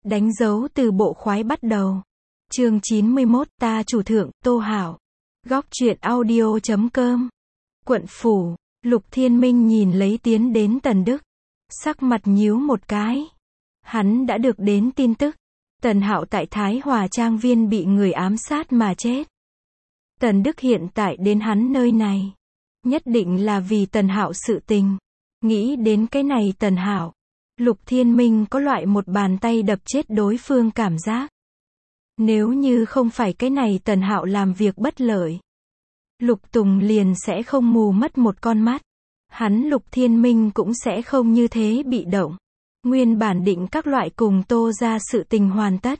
Đánh dấu từ bộ khoái bắt đầu. Chương 91, ta chủ thượng, Tô Hạo. Góc truyện audio.com. Quận Phủ, Lục Thiên Minh nhìn lấy tiến đến Tần Đức. Sắc mặt nhíu một cái. Hắn đã được đến tin tức. Tần Hạo tại Thái Hòa Trang Viên bị người ám sát mà chết. Tần Đức hiện tại đến hắn nơi này. Nhất định là vì Tần Hạo sự tình. Nghĩ đến cái này Tần Hạo. Lục Thiên Minh có loại một bàn tay đập chết đối phương cảm giác. Nếu như không phải cái này Tần Hạo làm việc bất lợi, Lục Tùng liền sẽ không mù mất một con mắt. Hắn Lục Thiên Minh cũng sẽ không như thế bị động. Nguyên bản định các loại cùng Tô ra sự tình hoàn tất,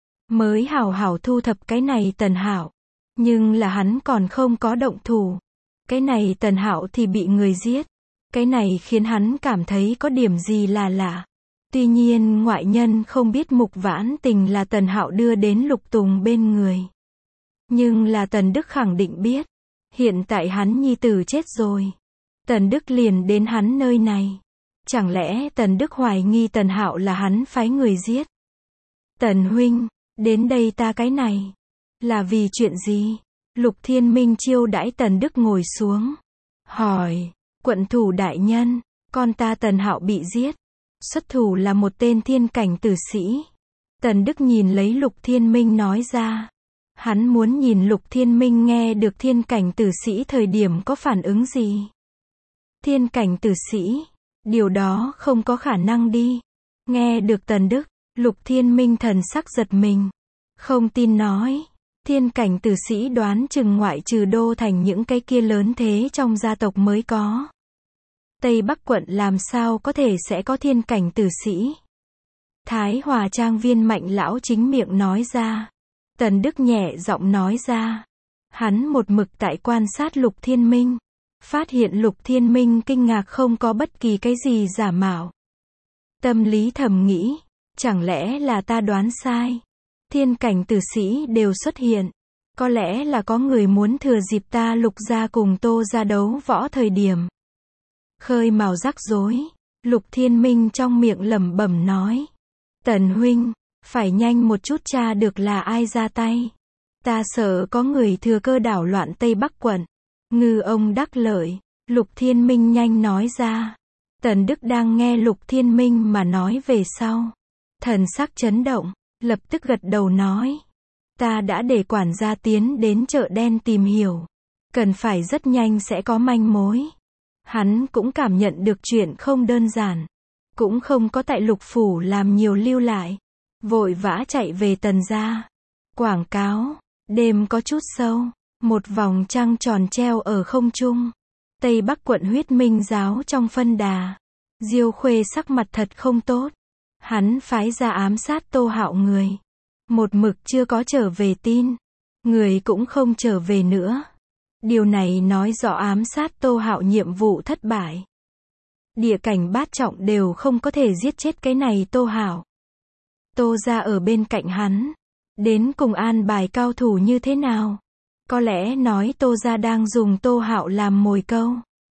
mới hảo hảo thu thập cái này Tần Hạo. Nhưng là hắn còn không có động thủ. Cái này Tần Hạo thì bị người giết. Cái này khiến hắn cảm thấy có điểm gì là lạ. Tuy nhiên ngoại nhân không biết Mục Vãn Tình là Tần Hạo đưa đến Lục Tùng bên người. Nhưng là Tần Đức khẳng định biết. Hiện tại hắn nhi tử chết rồi. Tần Đức liền đến hắn nơi này. Chẳng lẽ Tần Đức hoài nghi Tần Hạo là hắn phái người giết? Tần huynh, đến đây ta cái này. Là vì chuyện gì? Lục Thiên Minh chiêu đãi Tần Đức ngồi xuống. Hỏi, quận thủ đại nhân, con ta Tần Hạo bị giết. Xuất thủ là một tên thiên cảnh tử sĩ. Tần Đức nhìn lấy Lục Thiên Minh nói ra. Hắn muốn nhìn Lục Thiên Minh nghe được thiên cảnh tử sĩ thời điểm có phản ứng gì. Thiên cảnh tử sĩ, điều đó không có khả năng đi. Nghe được Tần Đức, Lục Thiên Minh thần sắc giật mình. Không tin nói. Thiên cảnh tử sĩ đoán chừng ngoại trừ Đô Thành những cái kia lớn thế trong gia tộc mới có. Tây Bắc quận làm sao có thể sẽ có thiên cảnh tử sĩ? Thái Hòa Trang Viên Mạnh lão chính miệng nói ra. Tần Đức nhẹ giọng nói ra. Hắn một mực tại quan sát Lục Thiên Minh. Phát hiện Lục Thiên Minh kinh ngạc không có bất kỳ cái gì giả mạo. Tâm lý thầm nghĩ. Chẳng lẽ là ta đoán sai? Thiên cảnh tử sĩ đều xuất hiện. Có lẽ là có người muốn thừa dịp ta Lục gia cùng Tô gia đấu võ thời điểm khơi mào rắc rối. Lục Thiên Minh trong miệng lẩm bẩm nói. Tần huynh, phải nhanh một chút tra được là ai ra tay. Ta sợ có người thừa cơ đảo loạn Tây Bắc quận. Ngư ông đắc lợi. Lục Thiên Minh nhanh nói ra. Tần Đức đang nghe Lục Thiên Minh mà nói về sau. Thần sắc chấn động, lập tức gật đầu nói. Ta đã để quản gia tiến đến chợ đen tìm hiểu. Cần phải rất nhanh sẽ có manh mối. Hắn cũng cảm nhận được chuyện không đơn giản. Cũng không có tại Lục phủ làm nhiều lưu lại. Vội vã chạy về Tần gia. Quảng cáo, đêm có chút sâu. Một vòng trăng tròn treo ở không trung. Tây Bắc quận Huyết Minh giáo trong phân đà. Diêu Khuê sắc mặt thật không tốt. Hắn phái ra ám sát Tô Hạo người. Một mực chưa có trở về tin. Người cũng không trở về nữa. Điều này nói rõ ám sát Tô Hạo nhiệm vụ thất bại. Địa cảnh bát trọng đều không có thể giết chết cái này Tô Hạo. Tô gia ở bên cạnh hắn. Đến cùng an bài cao thủ như thế nào? Có lẽ nói Tô gia đang dùng Tô Hạo làm mồi câu.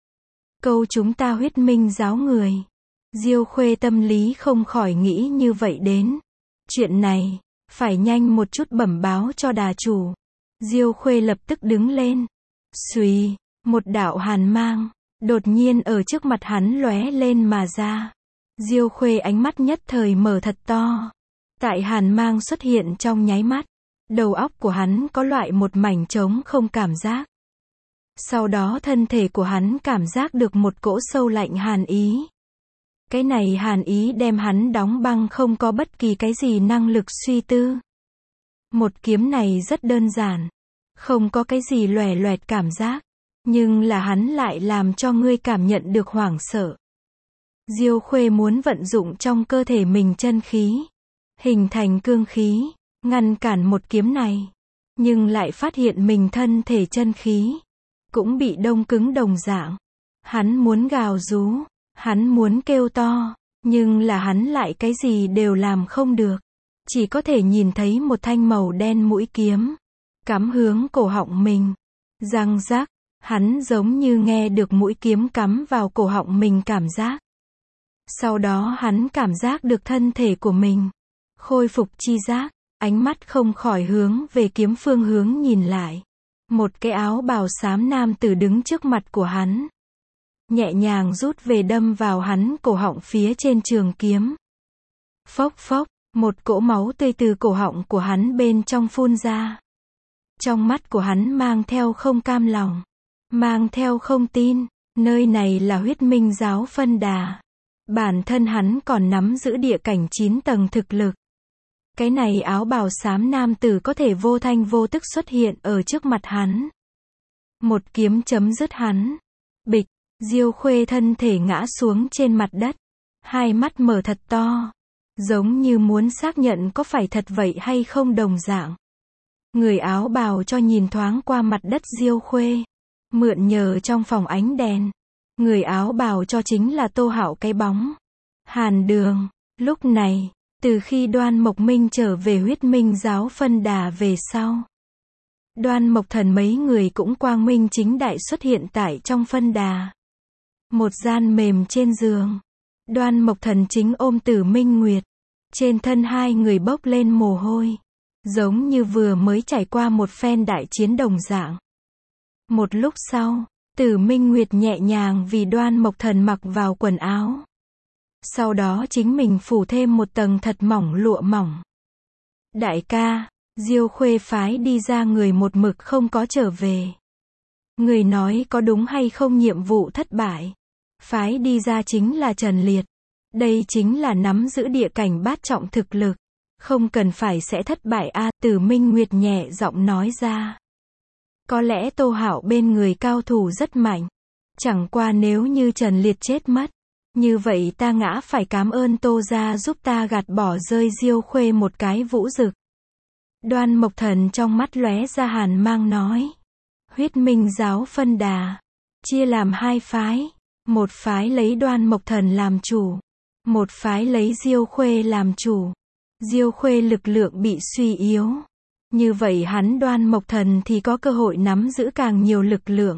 Câu chúng ta Huyết Minh giáo người. Diêu Khuê tâm lý không khỏi nghĩ như vậy đến. Chuyện này, phải nhanh một chút bẩm báo cho đà chủ. Diêu Khuê lập tức đứng lên. Xuy, một đạo hàn mang, đột nhiên ở trước mặt hắn lóe lên mà ra. Diêu Khuê ánh mắt nhất thời mở thật to. Tại hàn mang xuất hiện trong nháy mắt, đầu óc của hắn có loại một mảnh trống không cảm giác. Sau đó thân thể của hắn cảm giác được một cỗ sâu lạnh hàn ý. Cái này hàn ý đem hắn đóng băng không có bất kỳ cái gì năng lực suy tư. Một kiếm này rất đơn giản. Không có cái gì loè loẹt cảm giác. Nhưng là hắn lại làm cho ngươi cảm nhận được hoảng sợ. Diêu Khuê muốn vận dụng trong cơ thể mình chân khí. Hình thành cương khí. Ngăn cản một kiếm này. Nhưng lại phát hiện mình thân thể chân khí. Cũng bị đông cứng đồng dạng. Hắn muốn gào rú. Hắn muốn kêu to. Nhưng là hắn lại cái gì đều làm không được. Chỉ có thể nhìn thấy một thanh màu đen mũi kiếm. Cắm hướng cổ họng mình. Răng rác. Hắn giống như nghe được mũi kiếm cắm vào cổ họng mình cảm giác. Sau đó hắn cảm giác được thân thể của mình khôi phục chi giác, ánh mắt không khỏi hướng về kiếm phương hướng nhìn lại. Một cái áo bào xám nam tử đứng trước mặt của hắn. Nhẹ nhàng rút về đâm vào hắn cổ họng phía trên trường kiếm. Phốc phốc, một cỗ máu tươi từ cổ họng của hắn bên trong phun ra. Trong mắt của hắn mang theo không cam lòng, mang theo không tin, nơi này là Huyết Minh giáo phân đà. Bản thân hắn còn nắm giữ địa cảnh 9 tầng thực lực. Cái này áo bào xám nam tử có thể vô thanh vô tức xuất hiện ở trước mặt hắn. Một kiếm chấm dứt hắn. Bịch, Diêu Khuê thân thể ngã xuống trên mặt đất. Hai mắt mở thật to. Giống như muốn xác nhận có phải thật vậy hay không đồng dạng. Người áo bào cho nhìn thoáng qua mặt đất Diêu Khuê. Mượn nhờ trong phòng ánh đèn. Người áo bào cho chính là Tô Hạo cái bóng. Hàn Đường. Lúc này, từ khi Đoan Mộc Minh trở về Huyết Minh giáo phân đà về sau, Đoan Mộc Thần mấy người cũng quang minh chính đại xuất hiện tại trong phân đà. Một gian mềm trên giường, Đoan Mộc Thần chính ôm Tử Minh Nguyệt. Trên thân hai người bốc lên mồ hôi, giống như vừa mới trải qua một phen đại chiến đồng dạng. Một lúc sau, Tử Minh Nguyệt nhẹ nhàng vì Đoan Mộc Thần mặc vào quần áo. Sau đó chính mình phủ thêm một tầng thật mỏng lụa mỏng. Đại ca, Diêu Khuê phái đi ra người một mực không có trở về. Người nói có đúng hay không nhiệm vụ thất bại. Phái đi ra chính là Trần Liệt. Đây chính là nắm giữ địa cảnh bát trọng thực lực. Không cần phải sẽ thất bại a. Tử Minh Nguyệt nhẹ giọng nói ra. Có lẽ Tô Hạo bên người cao thủ rất mạnh. Chẳng qua nếu như Trần Liệt chết mất, như vậy ta ngã phải cảm ơn Tô gia giúp ta gạt bỏ rơi Diêu Khuê một cái vũ dực. Đoan Mộc Thần trong mắt lóe ra hàn mang nói. Huyết Minh giáo phân đà. Chia làm hai phái. Một phái lấy Đoan Mộc Thần làm chủ. Một phái lấy Diêu Khuê làm chủ. Diêu Khuê lực lượng bị suy yếu. Như vậy hắn Đoan Mộc Thần thì có cơ hội nắm giữ càng nhiều lực lượng.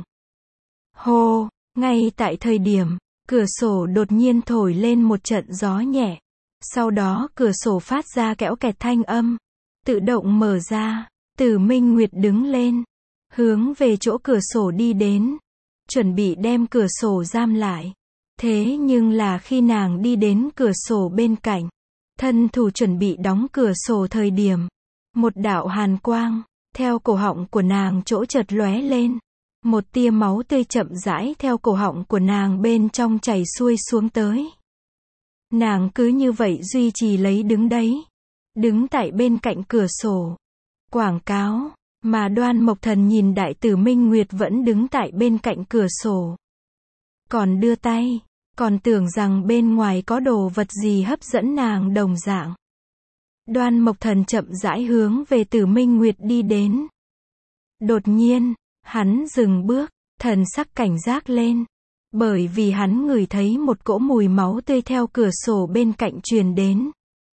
Hô, ngay tại thời điểm, cửa sổ đột nhiên thổi lên một trận gió nhẹ. Sau đó cửa sổ phát ra kẽo kẹt thanh âm. Tự động mở ra. Tử Minh Nguyệt đứng lên. Hướng về chỗ cửa sổ đi đến. Chuẩn bị đem cửa sổ giam lại. Thế nhưng là khi nàng đi đến cửa sổ bên cạnh. Thân thủ chuẩn bị đóng cửa sổ thời điểm. Một đạo hàn quang, theo cổ họng của nàng chỗ chợt lóe lên. Một tia máu tươi chậm rãi theo cổ họng của nàng bên trong chảy xuôi xuống tới. Nàng cứ như vậy duy trì lấy đứng đấy. Đứng tại bên cạnh cửa sổ. Quảng cáo, mà Đoan Mộc Thần nhìn Đại Tử Minh Nguyệt vẫn đứng tại bên cạnh cửa sổ. Còn đưa tay, còn tưởng rằng bên ngoài có đồ vật gì hấp dẫn nàng đồng dạng. Đoan Mộc Thần chậm rãi hướng về Tử Minh Nguyệt đi đến. Đột nhiên, hắn dừng bước, thần sắc cảnh giác lên. Bởi vì hắn ngửi thấy một cỗ mùi máu tươi theo cửa sổ bên cạnh truyền đến.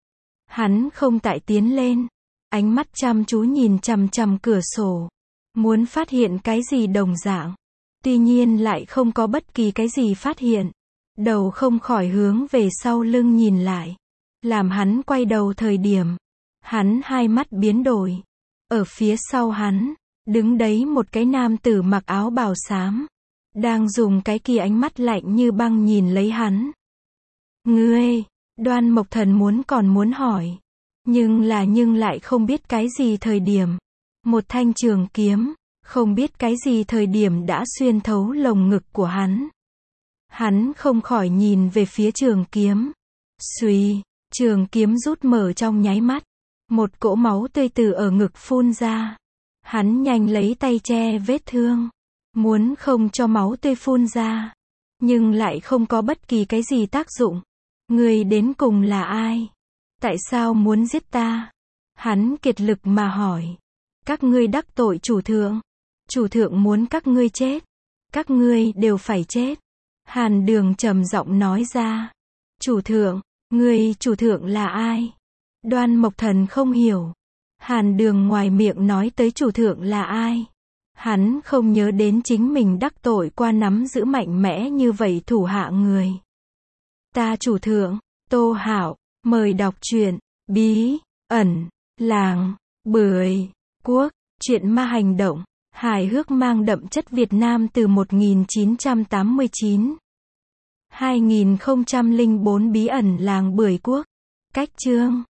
Hắn không tại tiến lên, ánh mắt chăm chú nhìn chằm chằm cửa sổ. Muốn phát hiện cái gì đồng dạng. Tuy nhiên lại không có bất kỳ cái gì phát hiện. Đầu không khỏi hướng về sau lưng nhìn lại. Làm hắn quay đầu thời điểm. Hắn hai mắt biến đổi. Ở phía sau hắn, đứng đấy một cái nam tử mặc áo bào xám. Đang dùng cái kia ánh mắt lạnh như băng nhìn lấy hắn. Ngươi, Đoan Mộc Thần còn muốn hỏi. Nhưng lại không biết cái gì thời điểm. Một thanh trường kiếm, không biết cái gì thời điểm đã xuyên thấu lồng ngực của hắn. Hắn không khỏi nhìn về phía trường kiếm. Xuy, trường kiếm rút mở trong nháy mắt. Một cỗ máu tươi từ ở ngực phun ra. Hắn nhanh lấy tay che vết thương. Muốn không cho máu tươi phun ra. Nhưng lại không có bất kỳ cái gì tác dụng. Ngươi đến cùng là ai? Tại sao muốn giết ta? Hắn kiệt lực mà hỏi. Các ngươi đắc tội chủ thượng. Chủ thượng muốn các ngươi chết. Các ngươi đều phải chết. Hàn Đường trầm giọng nói ra. Chủ thượng, ngươi chủ thượng là ai? Đoan Mộc Thần không hiểu. Hàn Đường ngoài miệng nói tới chủ thượng là ai? Hắn không nhớ đến chính mình đắc tội qua nắm giữ mạnh mẽ như vậy thủ hạ người. Ta chủ thượng, Tô Hạo, mời đọc truyện. Bí ẩn làng Bưởi Quốc, truyện ma hành động, hài hước mang đậm chất Việt Nam từ 1989. 2004 Bí ẩn làng Bưởi Quốc. Cách chương